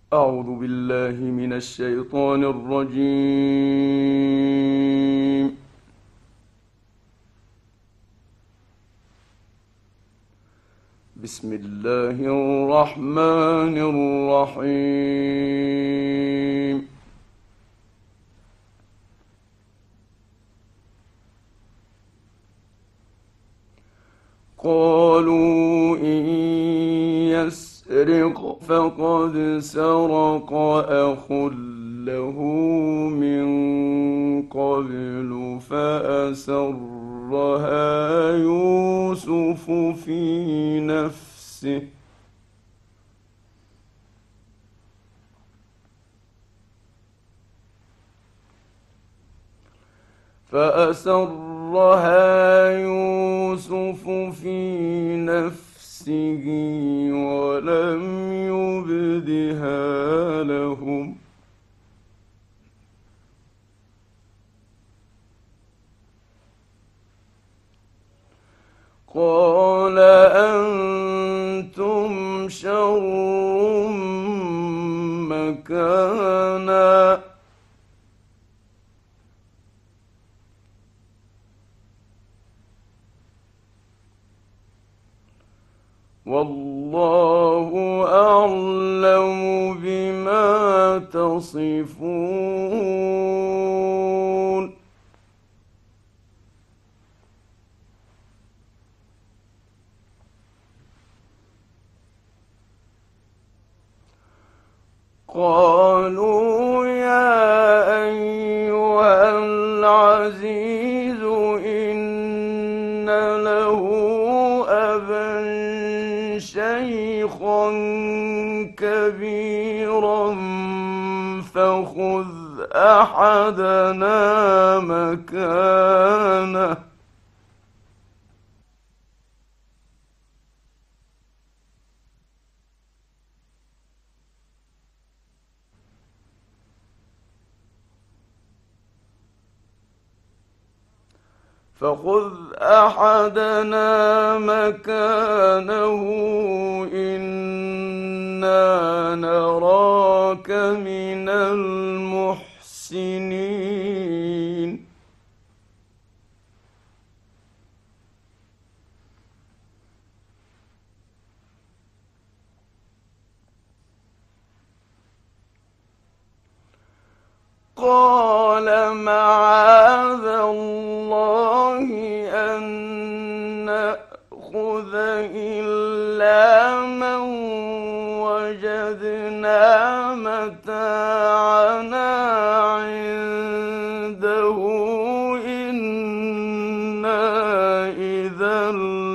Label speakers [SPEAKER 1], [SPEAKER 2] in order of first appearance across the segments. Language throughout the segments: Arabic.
[SPEAKER 1] أعوذ بالله من الشيطان الرجيم. بسم الله الرحمن الرحيم. قالوا إن يسرق فقد سرق أخ له من قبل فأسرها يوسف في نفسه ولم يبدها لهم. قال أنتم شر مكانا والله أعلم بما تصفون. قالوا يا أيها العزيز إن له أبا شيخا كبيرا فخذ أحدنا مكانه. إنا نراك من المحسنين. قال معاذ الله أن نأخذ إلا من وجدنا متاعنا عنده إنا إذا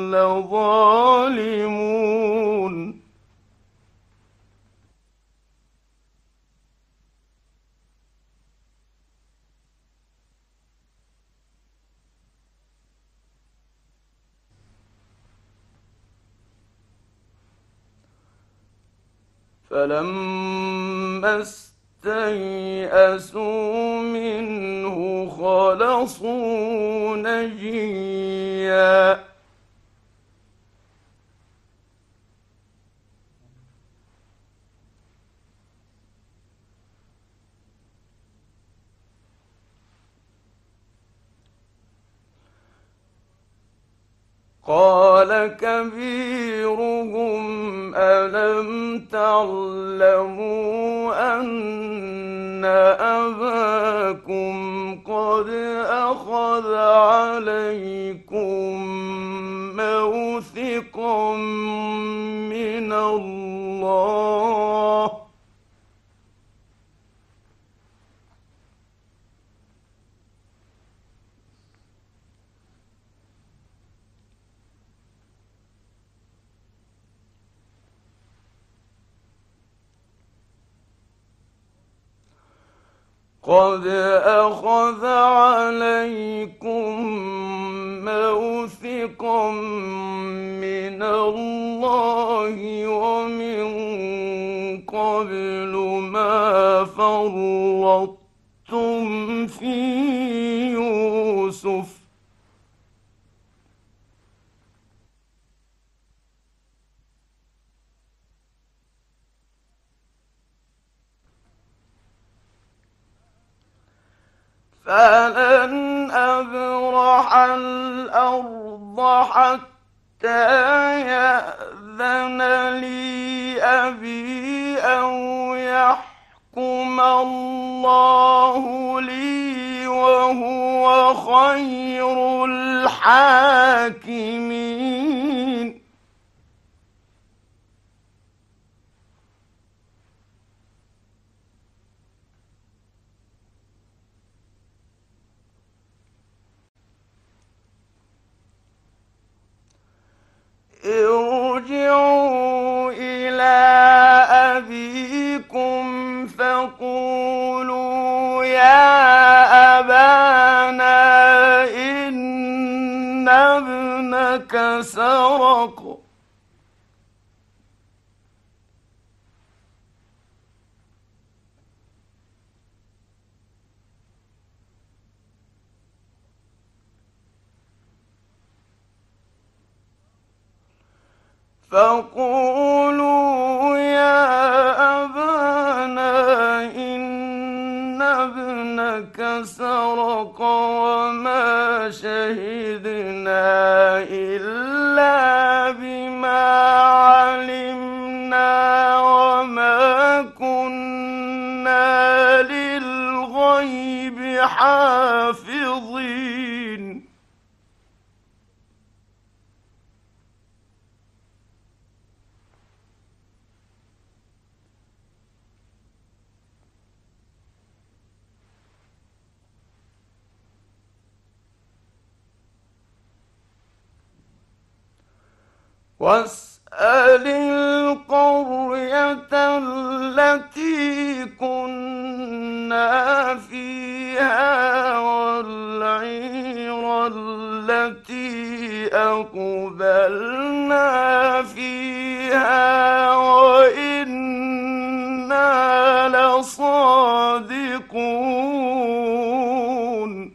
[SPEAKER 1] لظالمون. فلما استيئسوا منه خلصوا نجيا قال كبيرهم ألم تعلموا أن أباكم قد أخذ عليكم موثقا من الله قد أخذ عليكم موثقا من الله ومن قبل ما فرطتم في يوسف فلن أبرح الأرض حتى يأذن لي أبي أو يحكم الله لي وهو خير الحاكمين. ارجعوا إلى أبيكم فقولوا يا أبانا إن ابنك سرق فقولوا يا أبانا إن ابنك سرق وما شهدنا إلا بما علمنا وما كنا للغيب حافظين. واسأل القرية التي كنا فيها والعير التي أقبلنا فيها وإنا لصادقون.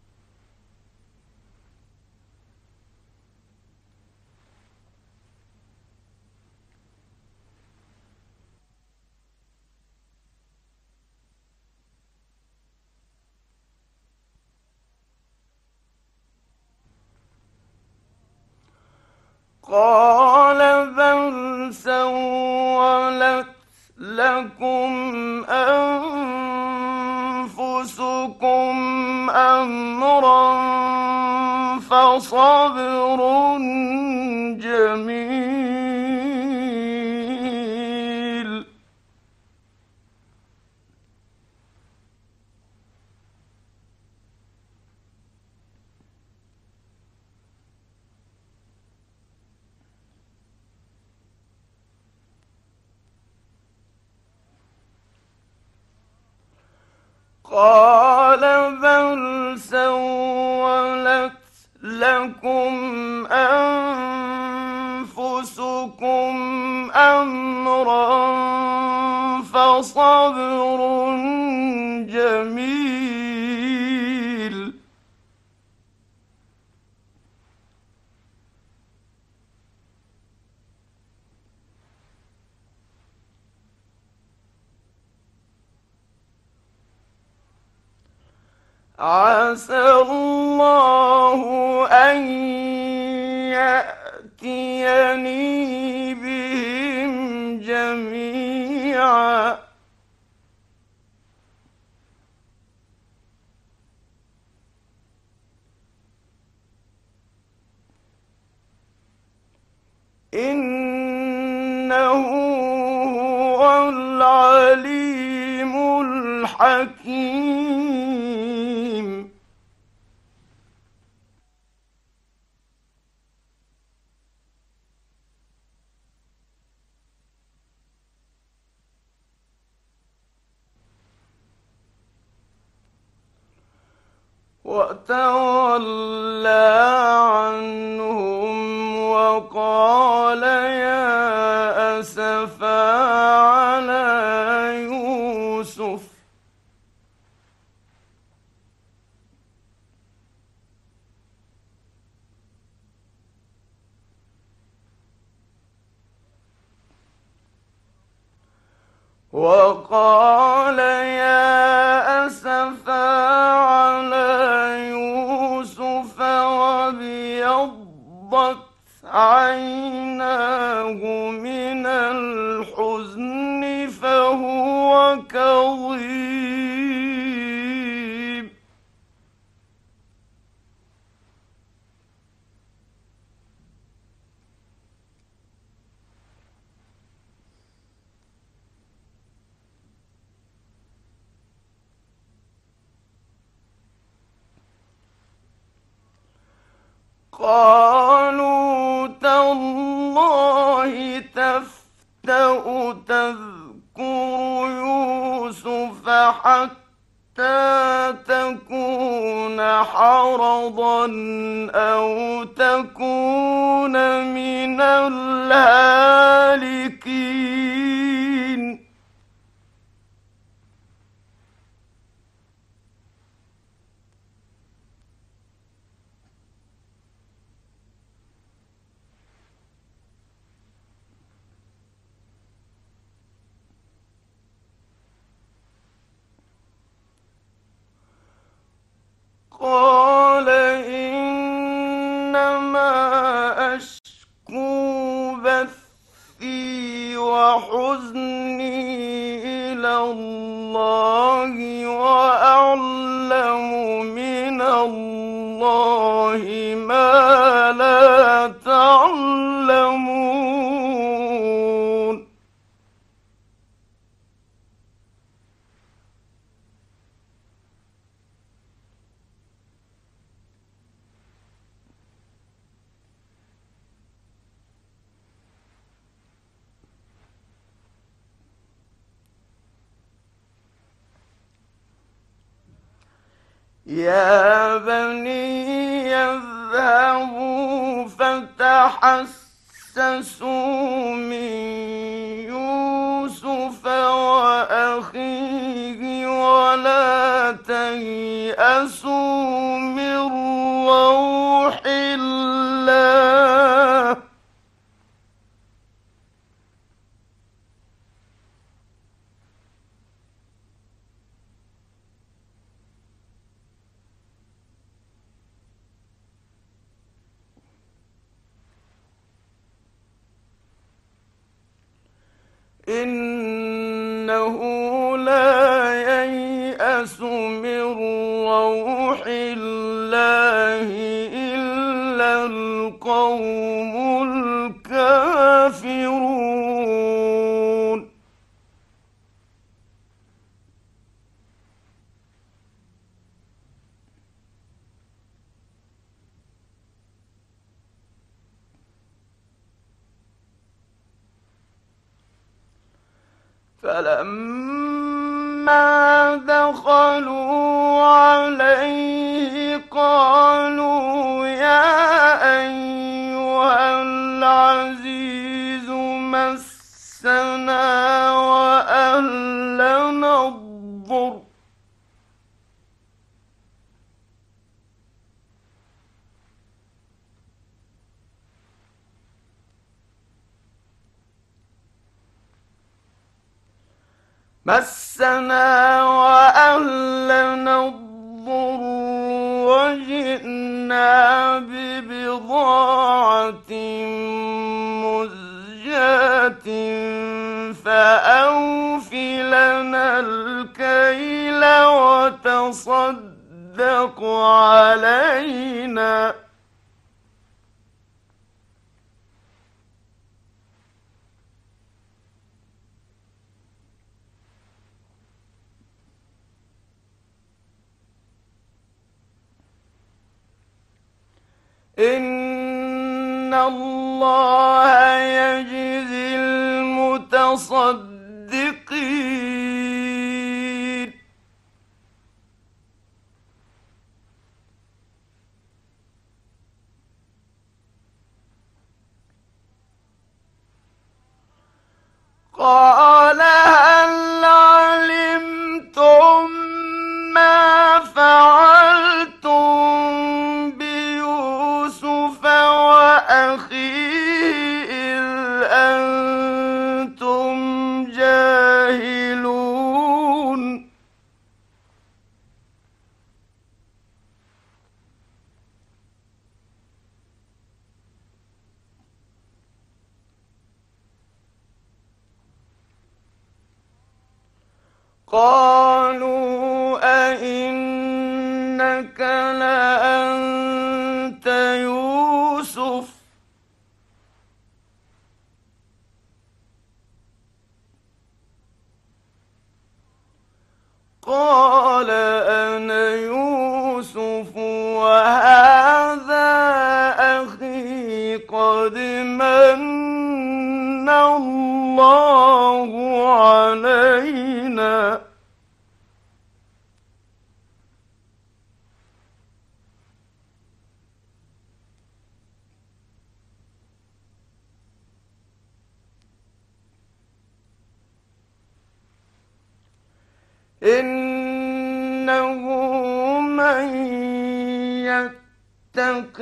[SPEAKER 1] قال بل سولت لكم أنفسكم أمرا فصبر جميل. قال بل سولت لكم أنفسكم أمرا فصبر جميل. عسى الله أن يأتيني بهم جميعا إنه هو العليم الحكيم. وتولى عنهم وقال يا أسفا على يوسف وقال يا أسفا على عيناه من الحزن فهو كظيم. قالوا تالله تفتأ تذكر يوسف حتى تكون حرضا أو تكون من الهالكين. قال إنما أشكو بثي وحزني إلى الله وأعلم من الله ما لا تعلمون. يا بني اذهبوا فتحسسوا من يوسف وأخيه ولا تيأسوا من روح الله. إنه لا ييأس من روح الله إلا القوم الكافرون. فلما دخلوا عليه قالوا يا أيها العزيز مسنا وأهلنا الضر وجئنا ببضاعة مزجاة فأوف لنا الكيل وتصدق علينا إن الله يجزي المتصدقين. قال هل علمتم ما فعلتم بيوسف وأخيه إذ أنتم قالوا أئنك لأنت يوسف قال أنا يوسف وهذا أخي قد من الله علينا إنه من يتق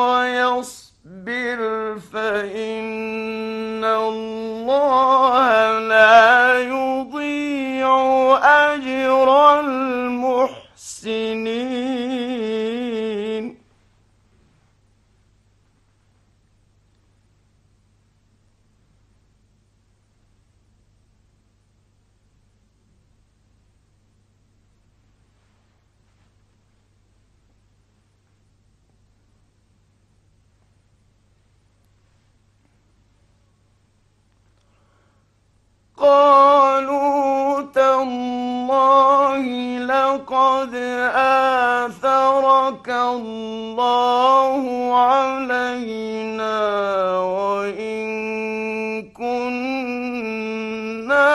[SPEAKER 1] ويصبر فإن الله لا يضيع أجر المحسنين قالوا تالله لقد آثرك الله علينا وإن كنا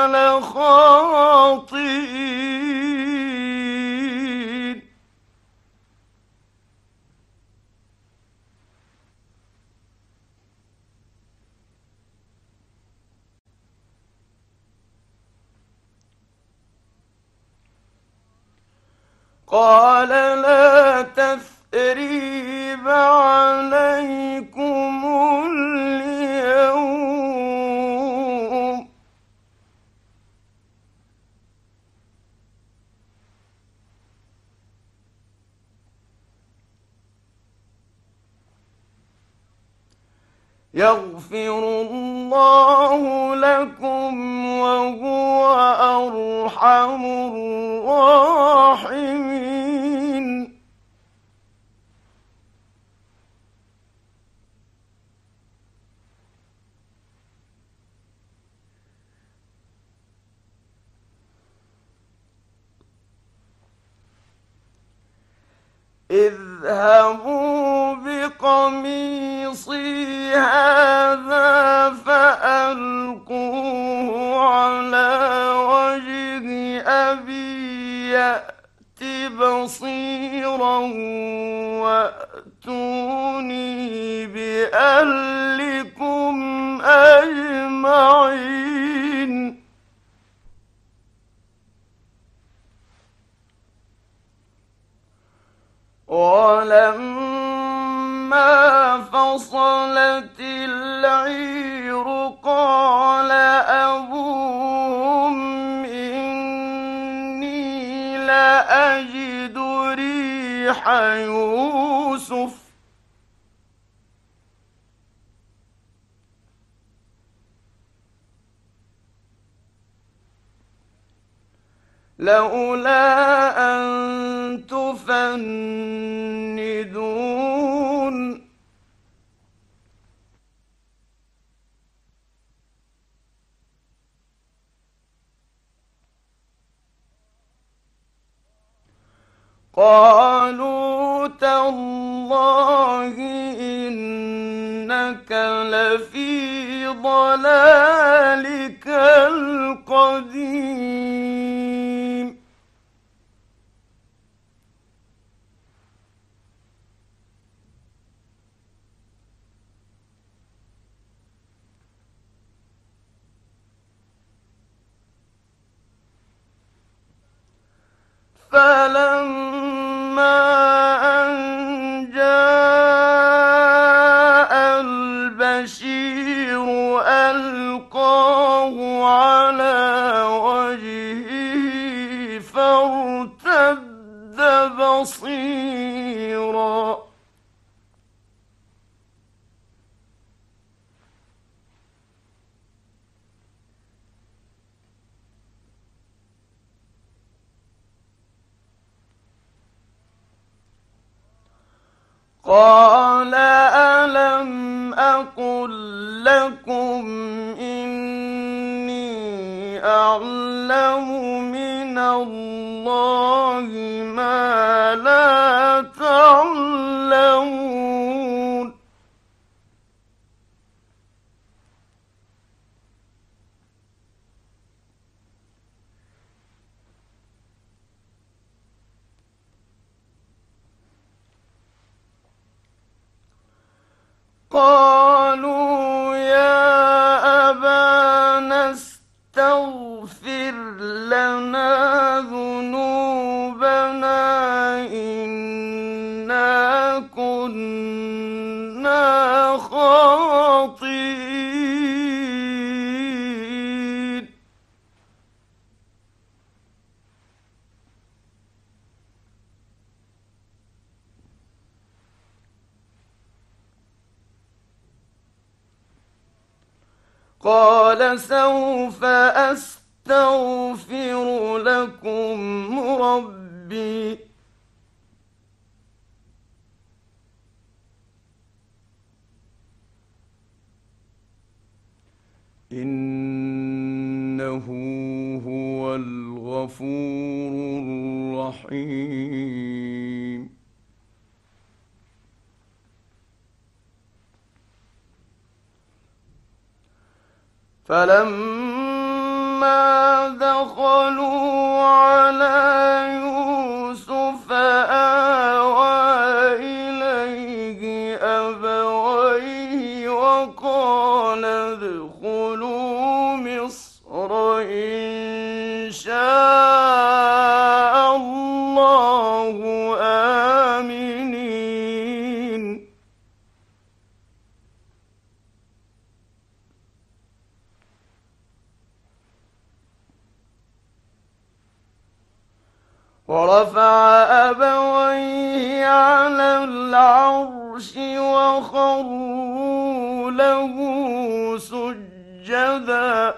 [SPEAKER 1] لخاطئين قال لا تثريب عليكم اليوم يغفر الله لكم وهو أرحم الراحمين اذهبوا بقميصي هذا فألقوه على وجه أبي يأت بصيرا وأتوني بأهلكم أجمعين ولما فصلت العير قال أبوهم إني لأجد ريح يوسف لولا أن تفندون قالوا تالله إنك لفي ضلالك القديم فلما أن جاء البشير ألقاه على وجهه قال ألم أقل لكم إني أعلم من الله ما لا تعلمون قالوا يا أبانا استغفر لنا ذنوبنا إنا كنا خاطئين قال سوف أستغفر لكم ربي إنه هو الغفور الرحيم فلما دخلوا على يوسف آوى إليه أبويه وقال ادخلوا مصر إن شاء الله آمنين ورفع أبويه على العرش وخروا له سجدا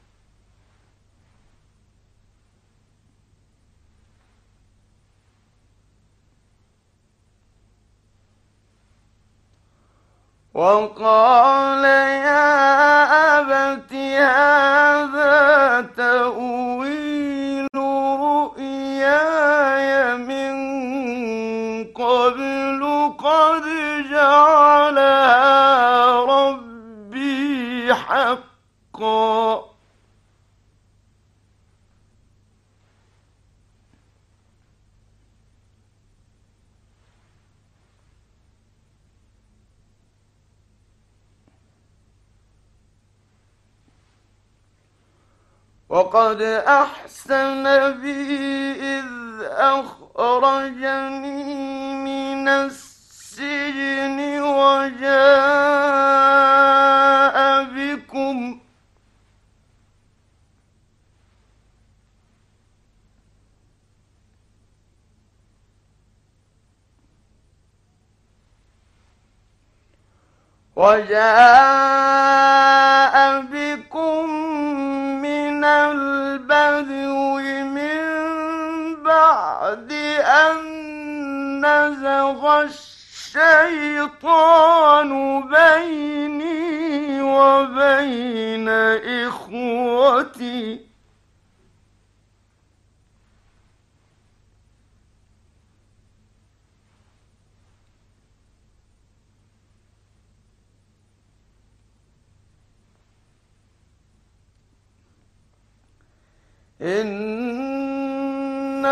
[SPEAKER 1] وقال يا أبت هذا تأويل رؤياي من قبل قد جعلها ربي حقا وقد أحسن بي إذ أخرجني من السجن وجاء بكم من البدو من بعد أن نزغ الشيطان بيني وبين إخوتي إن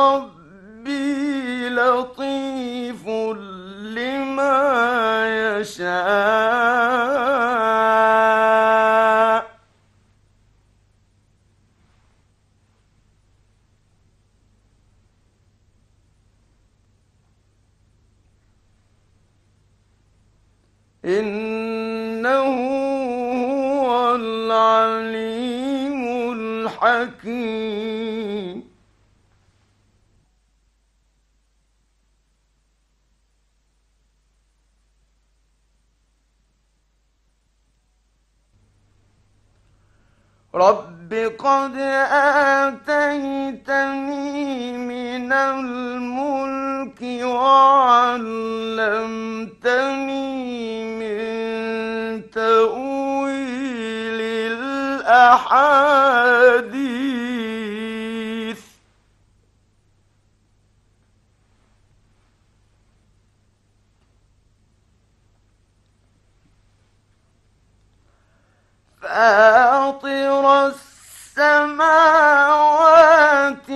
[SPEAKER 1] ربي لطيف لما يشاء إنه هو العليم الحكيم رب قد آتيتني من الملك وعلمتني من تأويل الأحاديث. فاطر السماوات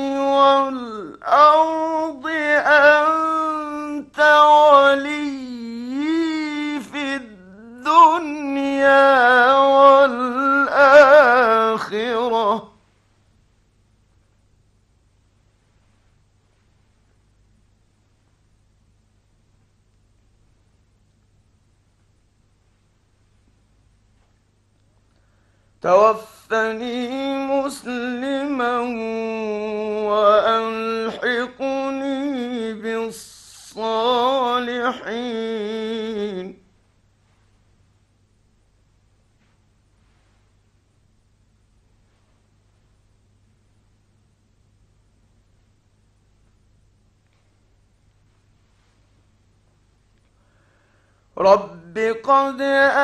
[SPEAKER 1] والأرض أنت ولي في الدنيا والآخرة. توفني مسلما وألحقني بالصالحين. رب قد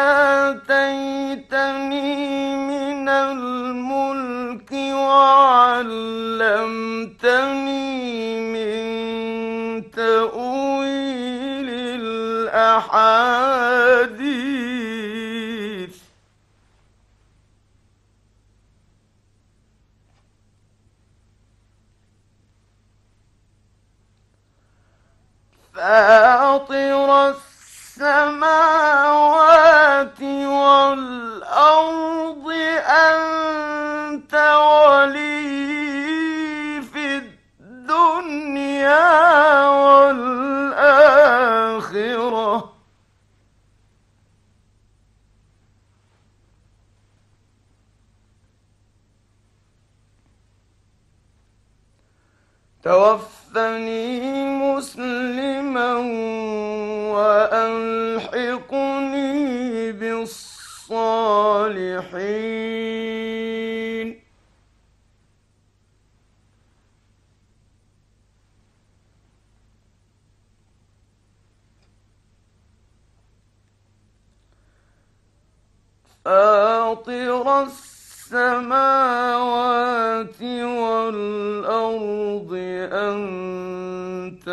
[SPEAKER 1] آتيتني من الملك وعلمتني من تأويل الأحاديث. فاطر السماوات والأرض أنت ولي في الدنيا والآخرة. توفني مسلما وألحقني بالصالحين. فاطر السماوات والأرض أنت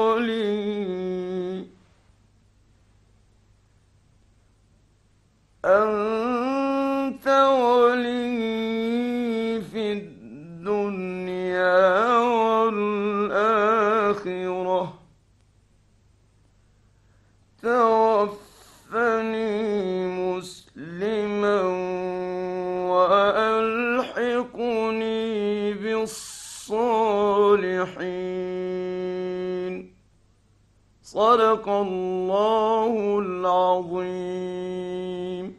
[SPEAKER 1] ولي في الدنيا والآخرة. توفني مسلما وألحقني بالصالحين. صدق الله العظيم.